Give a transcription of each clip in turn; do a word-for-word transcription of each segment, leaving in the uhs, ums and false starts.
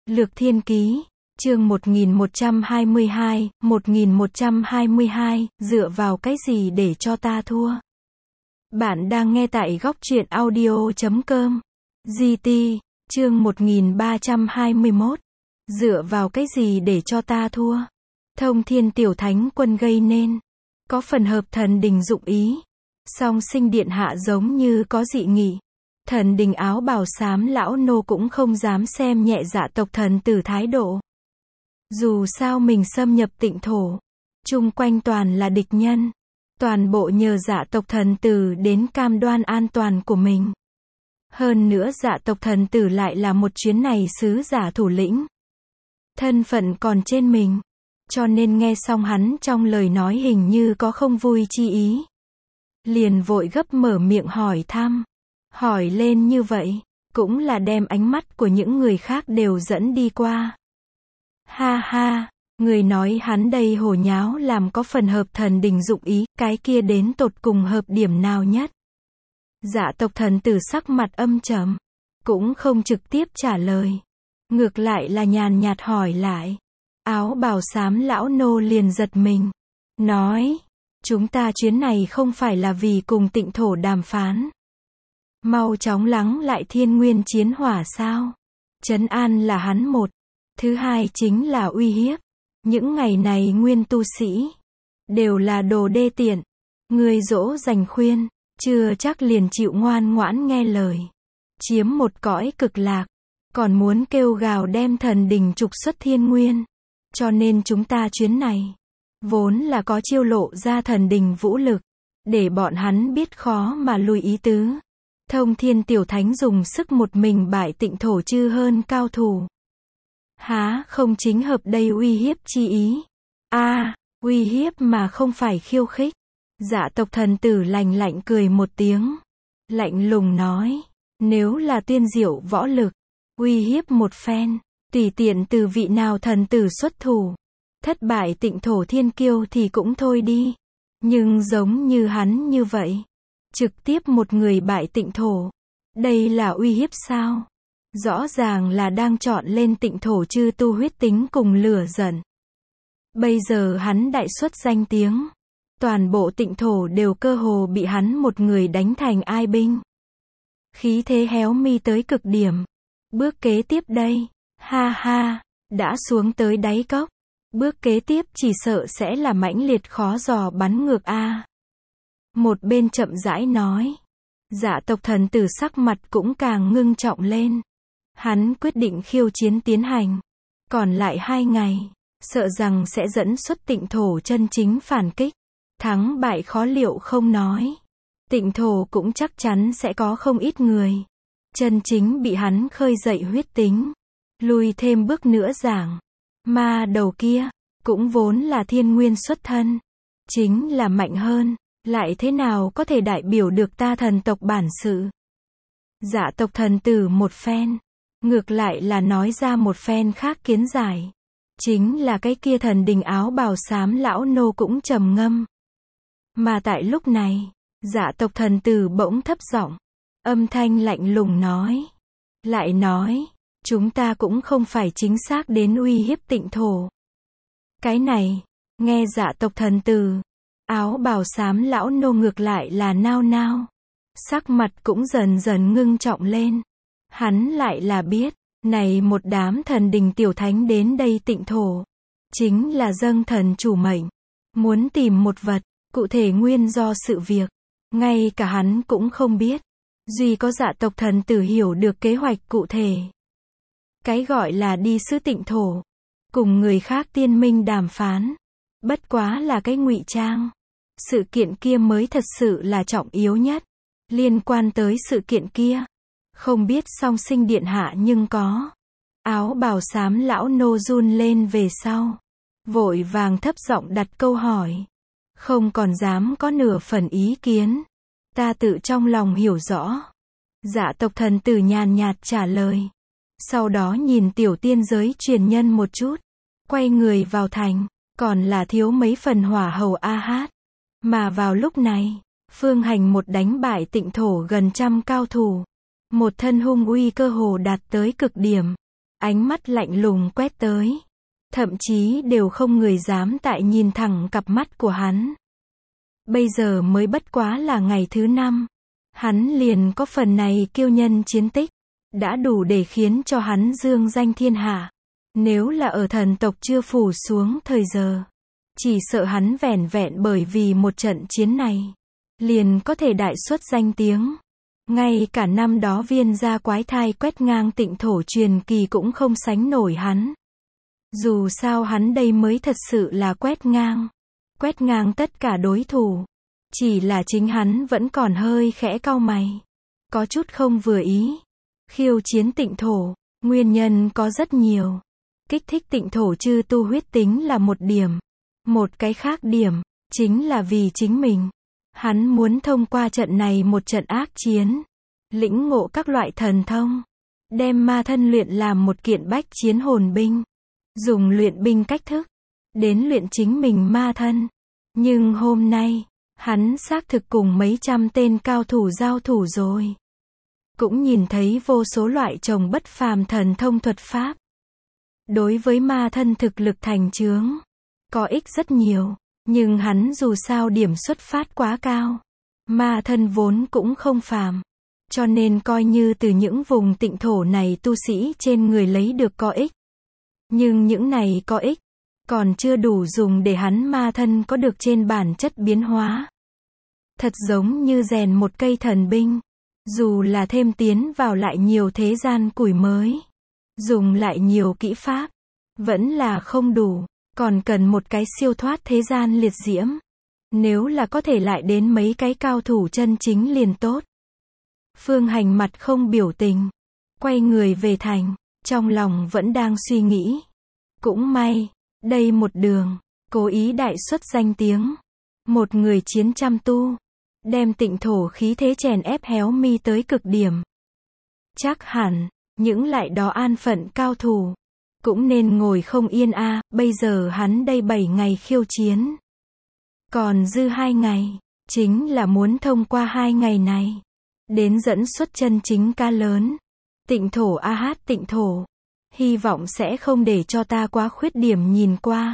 Lược Thiên Ký, chương một nghìn một trăm hai mươi hai, một nghìn một trăm hai mươi hai, dựa vào cái gì để cho ta thua? Bạn đang nghe tại góc truyện audio chấm com. giê tê, chương một nghìn ba trăm hai mươi mốt. Dựa vào cái gì để cho ta thua? Thông Thiên Tiểu Thánh Quân gây nên. Có phần hợp thần đình dụng ý. Song Sinh Điện Hạ giống như có dị nghị. Thần đình áo bào xám lão nô cũng không dám xem nhẹ Dạ tộc thần tử thái độ. Dù sao mình xâm nhập Tịnh thổ, chung quanh toàn là địch nhân, toàn bộ nhờ Dạ tộc thần tử đến cam đoan an toàn của mình. Hơn nữa Dạ tộc thần tử lại là một chuyến này sứ giả thủ lĩnh, thân phận còn trên mình, cho nên nghe xong hắn trong lời nói hình như có không vui chi ý, liền vội gấp mở miệng hỏi thăm. Hỏi lên như vậy, cũng là đem ánh mắt của những người khác đều dẫn đi qua. Ha ha, người nói hắn đây hồ nháo làm có phần hợp thần đình dụng ý, cái kia đến tột cùng hợp điểm nào nhất? Dạ tộc thần tử sắc mặt âm trầm, cũng không trực tiếp trả lời. Ngược lại là nhàn nhạt hỏi lại. Áo bào xám lão nô liền giật mình. Nói, chúng ta chuyến này không phải là vì cùng Tịnh thổ đàm phán. Mau chóng lắng lại thiên nguyên chiến hỏa sao? Trấn an là hắn một. Thứ hai chính là uy hiếp. Những ngày này nguyên tu sĩ đều là đồ đê tiện. Người dỗ dành khuyên, chưa chắc liền chịu ngoan ngoãn nghe lời. Chiếm một cõi cực lạc, còn muốn kêu gào đem thần đình trục xuất thiên nguyên. Cho nên chúng ta chuyến này, vốn là có chiêu lộ ra thần đình vũ lực, để bọn hắn biết khó mà lui ý tứ. Thông Thiên Tiểu Thánh dùng sức một mình bại Tịnh thổ chư hơn cao thủ. Há không chính hợp đây uy hiếp chi ý? A, à, uy hiếp mà không phải khiêu khích. Dạ tộc thần tử lạnh lạnh cười một tiếng. Lạnh lùng nói, nếu là tiên diệu võ lực, uy hiếp một phen, tùy tiện từ vị nào thần tử xuất thủ. Thất bại Tịnh thổ thiên kiêu thì cũng thôi đi. Nhưng giống như hắn như vậy, trực tiếp một người bại Tịnh thổ. Đây là uy hiếp sao? Rõ ràng là đang chọn lên Tịnh thổ chư tu huyết tính cùng lửa giận. Bây giờ hắn đại xuất danh tiếng. Toàn bộ Tịnh thổ đều cơ hồ bị hắn một người đánh thành ai binh. Khí thế héo mi tới cực điểm. Bước kế tiếp đây, ha ha, đã xuống tới đáy cốc. Bước kế tiếp chỉ sợ sẽ là mãnh liệt khó dò bắn ngược a. Một bên chậm rãi nói. Dạ tộc thần tử sắc mặt cũng càng ngưng trọng lên. Hắn quyết định khiêu chiến tiến hành. Còn lại hai ngày, sợ rằng sẽ dẫn xuất Tịnh thổ chân chính phản kích. Thắng bại khó liệu không nói. Tịnh thổ cũng chắc chắn sẽ có không ít người. Chân chính bị hắn khơi dậy huyết tính. Lùi thêm bước nữa giảng. Ma đầu kia, cũng vốn là thiên nguyên xuất thân. Chính là mạnh hơn. Lại thế nào có thể đại biểu được ta thần tộc bản sự? Dạ tộc thần tử một phen. Ngược lại là nói ra một phen khác kiến giải. Chính là cái kia thần đình áo bào xám lão nô cũng trầm ngâm. Mà tại lúc này, dạ tộc thần tử bỗng thấp giọng, âm thanh lạnh lùng nói. Lại nói, chúng ta cũng không phải chính xác đến uy hiếp Tịnh thổ. Cái này, nghe dạ tộc thần tử, áo bào xám lão nô ngược lại là nao nao. Sắc mặt cũng dần dần ngưng trọng lên. Hắn lại là biết, này một đám thần đình tiểu thánh đến đây Tịnh thổ. Chính là dâng thần chủ mệnh. Muốn tìm một vật, cụ thể nguyên do sự việc. Ngay cả hắn cũng không biết. Duy có dạ tộc thần tử hiểu được kế hoạch cụ thể. Cái gọi là đi sứ Tịnh thổ. Cùng người khác tiên minh đàm phán. Bất quá là cái ngụy trang. Sự kiện kia mới thật sự là trọng yếu nhất. Liên quan tới sự kiện kia. Không biết Song Sinh Điện Hạ nhưng có. Áo bào xám lão nô run lên về sau. Vội vàng thấp giọng đặt câu hỏi. Không còn dám có nửa phần ý kiến. Ta tự trong lòng hiểu rõ. Dạ tộc thần tử nhàn nhạt trả lời. Sau đó nhìn tiểu tiên giới truyền nhân một chút. Quay người vào thành. Còn là thiếu mấy phần hỏa hầu a hát. Mà vào lúc này, Phương Hành một đánh bại Tịnh thổ gần trăm cao thủ. Một thân hung uy cơ hồ đạt tới cực điểm. ánh mắt lạnh lùng quét tới. Thậm chí đều không người dám tại nhìn thẳng cặp mắt của hắn. Bây giờ mới bất quá là ngày thứ năm. Hắn liền có phần này kiêu nhân chiến tích. Đã đủ để khiến cho hắn dương danh thiên hạ. Nếu là ở thần tộc chưa phủ xuống thời giờ. Chỉ sợ hắn vẻn vẹn bởi vì một trận chiến này. Liền có thể đại xuất danh tiếng. Ngay cả năm đó viên gia quái thai quét ngang tịnh thổ truyền kỳ cũng không sánh nổi hắn. Dù sao hắn đây mới thật sự là quét ngang. Quét ngang tất cả đối thủ. Chỉ là chính hắn vẫn còn hơi khẽ cau mày. Có chút không vừa ý. Khiêu chiến tịnh thổ. Nguyên nhân có rất nhiều. Kích thích tịnh thổ chư tu huyết tính là một điểm. Một cái khác điểm. Chính là vì chính mình. Hắn muốn thông qua trận này một trận ác chiến. Lĩnh ngộ các loại thần thông. Đem ma thân luyện làm một kiện bách chiến hồn binh. Dùng luyện binh cách thức. Đến luyện chính mình ma thân. Nhưng hôm nay. Hắn xác thực cùng mấy trăm tên cao thủ giao thủ rồi. Cũng nhìn thấy vô số loại trồng bất phàm thần thông thuật pháp. Đối với ma thân thực lực thành chướng. Có ích rất nhiều. Nhưng hắn dù sao điểm xuất phát quá cao. Ma thân vốn cũng không phàm. Cho nên coi như từ những vùng tịnh thổ này tu sĩ trên người lấy được có ích. Nhưng những này có ích. Còn chưa đủ dùng để hắn ma thân có được trên bản chất biến hóa. Thật giống như rèn một cây thần binh. Dù là thêm tiến vào lại nhiều thế gian củi mới. Dùng lại nhiều kỹ pháp. Vẫn là không đủ. Còn cần một cái siêu thoát thế gian liệt diễm. Nếu là có thể lại đến mấy cái cao thủ chân chính liền tốt. Phương Hành mặt không biểu tình. Quay người về thành. Trong lòng vẫn đang suy nghĩ. Cũng may. Đây một đường. Cố ý đại xuất danh tiếng. Một người chiến trăm tu. Đem tịnh thổ khí thế chèn ép héo mi tới cực điểm. Chắc hẳn. Những lại đó an phận cao thủ. Cũng nên ngồi không yên a à, bây giờ hắn đây bảy ngày khiêu chiến. Còn dư hai ngày. Chính là muốn thông qua hai ngày này. Đến dẫn xuất chân chính ca lớn. Tịnh thổ a hát tịnh thổ. Hy vọng sẽ không để cho ta quá khuyết điểm nhìn qua.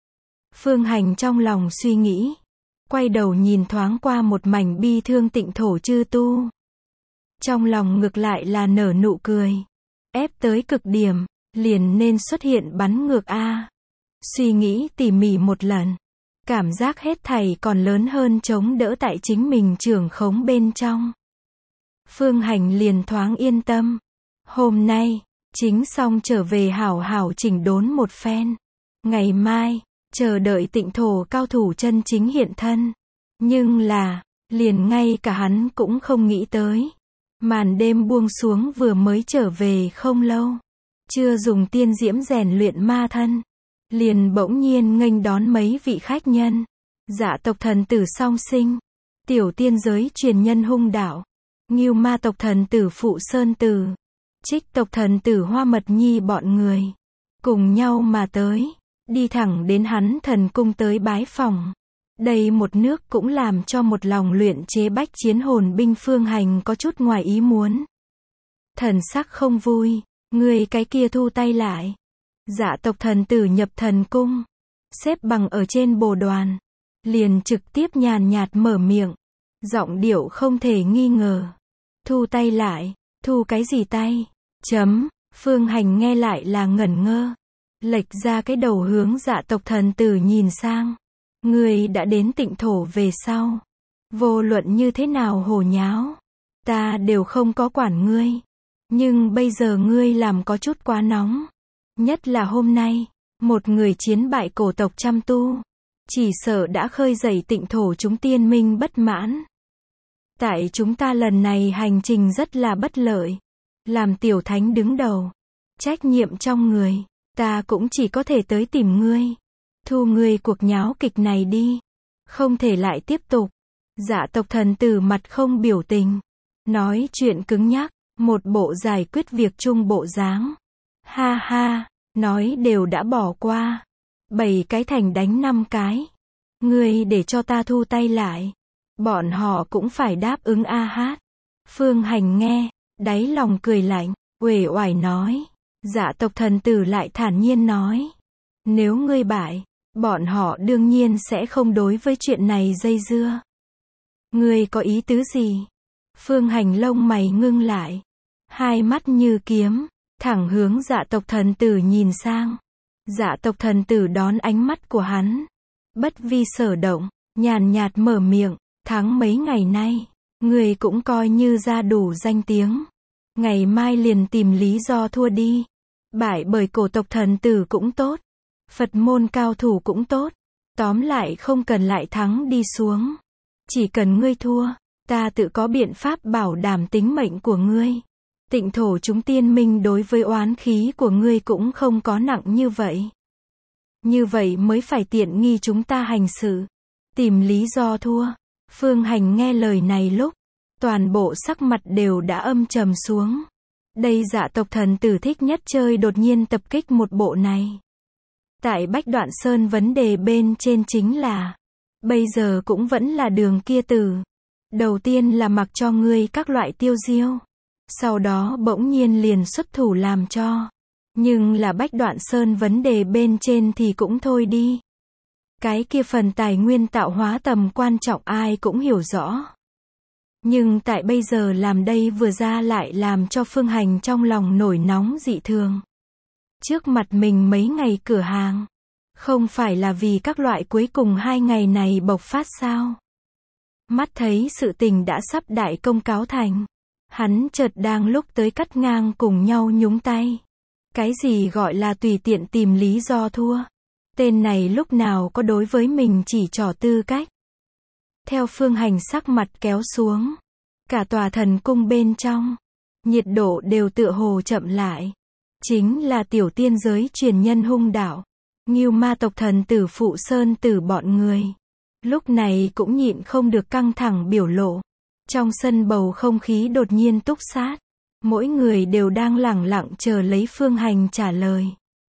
Phương Hành trong lòng suy nghĩ. Quay đầu nhìn thoáng qua một mảnh bi thương tịnh thổ chư tu. Trong lòng ngược lại là nở nụ cười. Ép tới cực điểm. Liền nên xuất hiện bắn ngược A. Suy nghĩ tỉ mỉ một lần. Cảm giác hết thảy còn lớn hơn chống đỡ tại chính mình trưởng khống bên trong. Phương Hành liền thoáng yên tâm. Hôm nay, chính xong trở về hảo hảo chỉnh đốn một phen. Ngày mai, chờ đợi tịnh thổ cao thủ chân chính hiện thân. Nhưng là, liền ngay cả hắn cũng không nghĩ tới. Màn đêm buông xuống vừa mới trở về không lâu. Chưa dùng tiên diễm rèn luyện ma thân. Liền bỗng nhiên nghênh đón mấy vị khách nhân. Dạ tộc thần tử song sinh. Tiểu tiên giới truyền nhân hung đạo. Ngưu ma tộc thần tử phụ sơn tử. Trích tộc thần tử hoa mật nhi bọn người. Cùng nhau mà tới. Đi thẳng đến hắn thần cung tới bái phòng. Đây một nước cũng làm cho một lòng luyện chế bách chiến hồn binh Phương Hành có chút ngoài ý muốn. Thần sắc không vui. Người cái kia thu tay lại. Dạ tộc thần tử nhập thần cung. Xếp bằng ở trên bồ đoàn. Liền trực tiếp nhàn nhạt mở miệng. Giọng điệu không thể nghi ngờ. Thu tay lại. Thu cái gì tay? Chấm. Phương Hành nghe lại là ngẩn ngơ. Lệch ra cái đầu hướng dạ tộc thần tử nhìn sang. Ngươi đã đến tịnh thổ về sau. Vô luận như thế nào hồ nháo. Ta đều không có quản ngươi. Nhưng bây giờ ngươi làm có chút quá nóng. Nhất là hôm nay. Một người chiến bại cổ tộc trăm tu. Chỉ sợ đã khơi dậy tịnh thổ chúng tiên minh bất mãn. Tại chúng ta lần này hành trình rất là bất lợi. Làm tiểu thánh đứng đầu. Trách nhiệm trong người. Ta cũng chỉ có thể tới tìm ngươi. Thu ngươi cuộc nháo kịch này đi. Không thể lại tiếp tục. Dạ tộc thần tử mặt không biểu tình. Nói chuyện cứng nhắc. Một bộ giải quyết việc chung bộ dáng. Ha ha. Nói đều đã bỏ qua. Bảy cái thành đánh năm cái. Ngươi để cho ta thu tay lại. Bọn họ cũng phải đáp ứng a hát. Phương Hành nghe. Đáy lòng cười lạnh. Uể oải nói. Dạ tộc thần tử lại thản nhiên nói. Nếu ngươi bại, bọn họ đương nhiên sẽ không đối với chuyện này dây dưa. Ngươi có ý tứ gì? Phương Hành lông mày ngưng lại. Hai mắt như kiếm, thẳng hướng dạ tộc thần tử nhìn sang. Dạ tộc thần tử đón ánh mắt của hắn. Bất vi sở động, nhàn nhạt mở miệng. Tháng mấy ngày nay, ngươi cũng coi như ra đủ danh tiếng. Ngày mai liền tìm lý do thua đi. Bại bởi cổ tộc thần tử cũng tốt. Phật môn cao thủ cũng tốt. Tóm lại không cần lại thắng đi xuống. Chỉ cần ngươi thua, ta tự có biện pháp bảo đảm tính mệnh của ngươi. Tịnh thổ chúng tiên minh đối với oán khí của ngươi cũng không có nặng như vậy. Như vậy mới phải tiện nghi chúng ta hành sự. Tìm lý do thua. Phương Hành nghe lời này lúc, toàn bộ sắc mặt đều đã âm trầm xuống. Đây dạ tộc thần tử thích nhất chơi đột nhiên tập kích một bộ này. Tại Bách Đoạn Sơn vấn đề bên trên chính là, bây giờ cũng vẫn là đường kia tử. Đầu tiên là mặc cho ngươi các loại tiêu diêu. Sau đó bỗng nhiên liền xuất thủ làm cho. Nhưng là Bách Đoạn Sơn vấn đề bên trên thì cũng thôi đi. Cái kia phần tài nguyên tạo hóa tầm quan trọng ai cũng hiểu rõ. Nhưng tại bây giờ làm đây vừa ra lại làm cho Phương Hành trong lòng nổi nóng dị thường. Trước mặt mình mấy ngày cửa hàng. Không phải là vì các loại cuối cùng hai ngày này bộc phát sao? Mắt thấy sự tình đã sắp đại công cáo thành. Hắn chợt đang lúc tới cắt ngang cùng nhau nhúng tay. Cái gì gọi là tùy tiện tìm lý do thua? Tên này lúc nào có đối với mình chỉ trỏ tư cách. Theo Phương Hành sắc mặt kéo xuống. Cả tòa thần cung bên trong. Nhiệt độ đều tựa hồ chậm lại. Chính là tiểu tiên giới truyền nhân hung đạo. Ngưu ma tộc thần tử Phụ Sơn Tử bọn người. Lúc này cũng nhịn không được căng thẳng biểu lộ. Trong sân bầu không khí đột nhiên túc sát. Mỗi người đều đang lẳng lặng chờ lấy Phương Hành trả lời.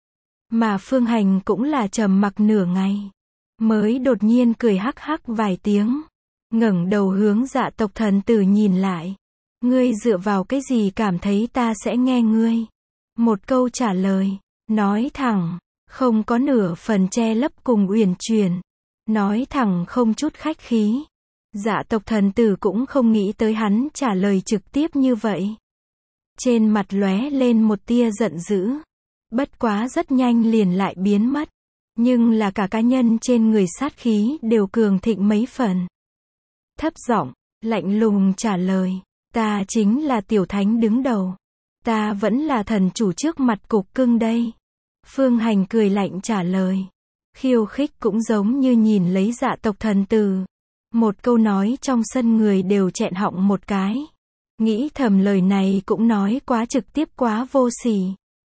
Mà Phương Hành cũng là trầm mặc nửa ngày. Mới đột nhiên cười hắc hắc vài tiếng. Ngẩng đầu hướng dạ tộc thần tử nhìn lại. Ngươi dựa vào cái gì cảm thấy ta sẽ nghe ngươi? Một câu trả lời. Nói thẳng. Không có nửa phần che lấp cùng uyển chuyển. Nói thẳng không chút khách khí. Dạ tộc thần tử cũng không nghĩ tới hắn trả lời trực tiếp như vậy. Trên mặt lóe lên một tia giận dữ. Bất quá rất nhanh liền lại biến mất. Nhưng là cả cá nhân trên người sát khí đều cường thịnh mấy phần. Thấp giọng, lạnh lùng trả lời. Ta chính là tiểu thánh đứng đầu. Ta vẫn là thần chủ trước mặt cục cưng đây. Phương Hành cười lạnh trả lời. Khiêu khích cũng giống như nhìn lấy dạ tộc thần tử. Một câu nói trong sân người đều chẹn họng một cái. Nghĩ thầm lời này cũng nói quá trực tiếp quá vô sỉ.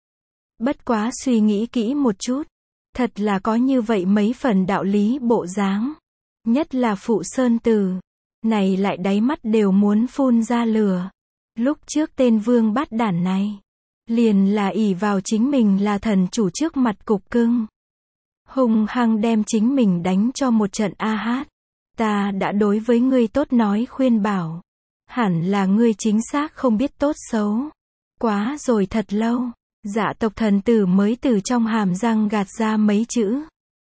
Bất quá suy nghĩ kỹ một chút. Thật là có như vậy mấy phần đạo lý bộ dáng. Nhất là Phụ Sơn Tử. Này lại đáy mắt đều muốn phun ra lửa. Lúc trước tên vương bát đản này. Liền là ỷ vào chính mình là thần chủ trước mặt cục cưng. Hung hăng đem chính mình đánh cho một trận a hát. Ta đã đối với ngươi tốt nói khuyên bảo. Hẳn là ngươi chính xác không biết tốt xấu. Quá rồi thật lâu. Dạ tộc thần tử mới từ trong hàm răng gạt ra mấy chữ.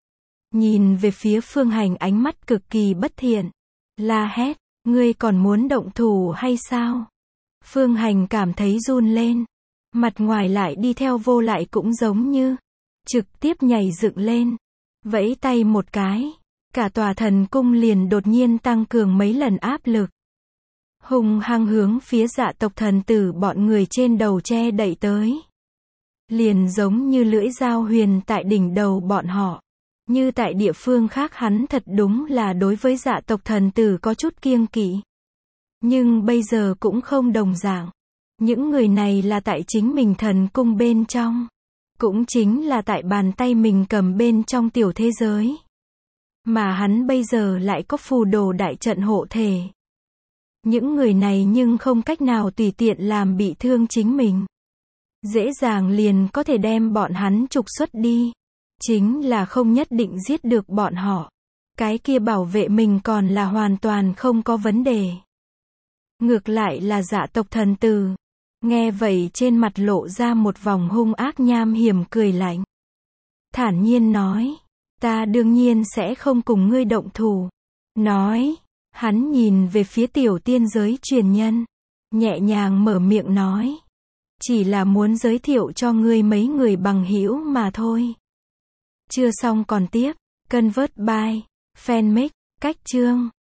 Nhìn về phía Phương Hành ánh mắt cực kỳ bất thiện. La hét, ngươi còn muốn động thủ hay sao? Phương Hành cảm thấy run lên. Mặt ngoài lại đi theo vô lại cũng giống như. Trực tiếp nhảy dựng lên. Vẫy tay một cái. Cả tòa thần cung liền đột nhiên tăng cường mấy lần áp lực. Hùng hăng hướng phía dạ tộc thần tử bọn người trên đầu che đẩy tới. Liền giống như lưỡi dao huyền tại đỉnh đầu bọn họ. Như tại địa phương khác hắn thật đúng là đối với dạ tộc thần tử có chút kiêng kỵ. Nhưng bây giờ cũng không đồng dạng. Những người này là tại chính mình thần cung bên trong. Cũng chính là tại bàn tay mình cầm bên trong tiểu thế giới. Mà hắn bây giờ lại có phù đồ đại trận hộ thể. Những người này nhưng không cách nào tùy tiện làm bị thương chính mình. Dễ dàng liền có thể đem bọn hắn trục xuất đi. Chính là không nhất định giết được bọn họ. Cái kia bảo vệ mình còn là hoàn toàn không có vấn đề. Ngược lại là dạ tộc thần tử. Nghe vậy trên mặt lộ ra một vòng hung ác nham hiểm cười lạnh. Thản nhiên nói, ta đương nhiên sẽ không cùng ngươi động thủ. Nói, hắn nhìn về phía tiểu tiên giới truyền nhân. Nhẹ nhàng mở miệng nói. Chỉ là muốn giới thiệu cho ngươi mấy người bằng hữu mà thôi. Chưa xong còn tiếp. Convert by Fanmake. Cách chương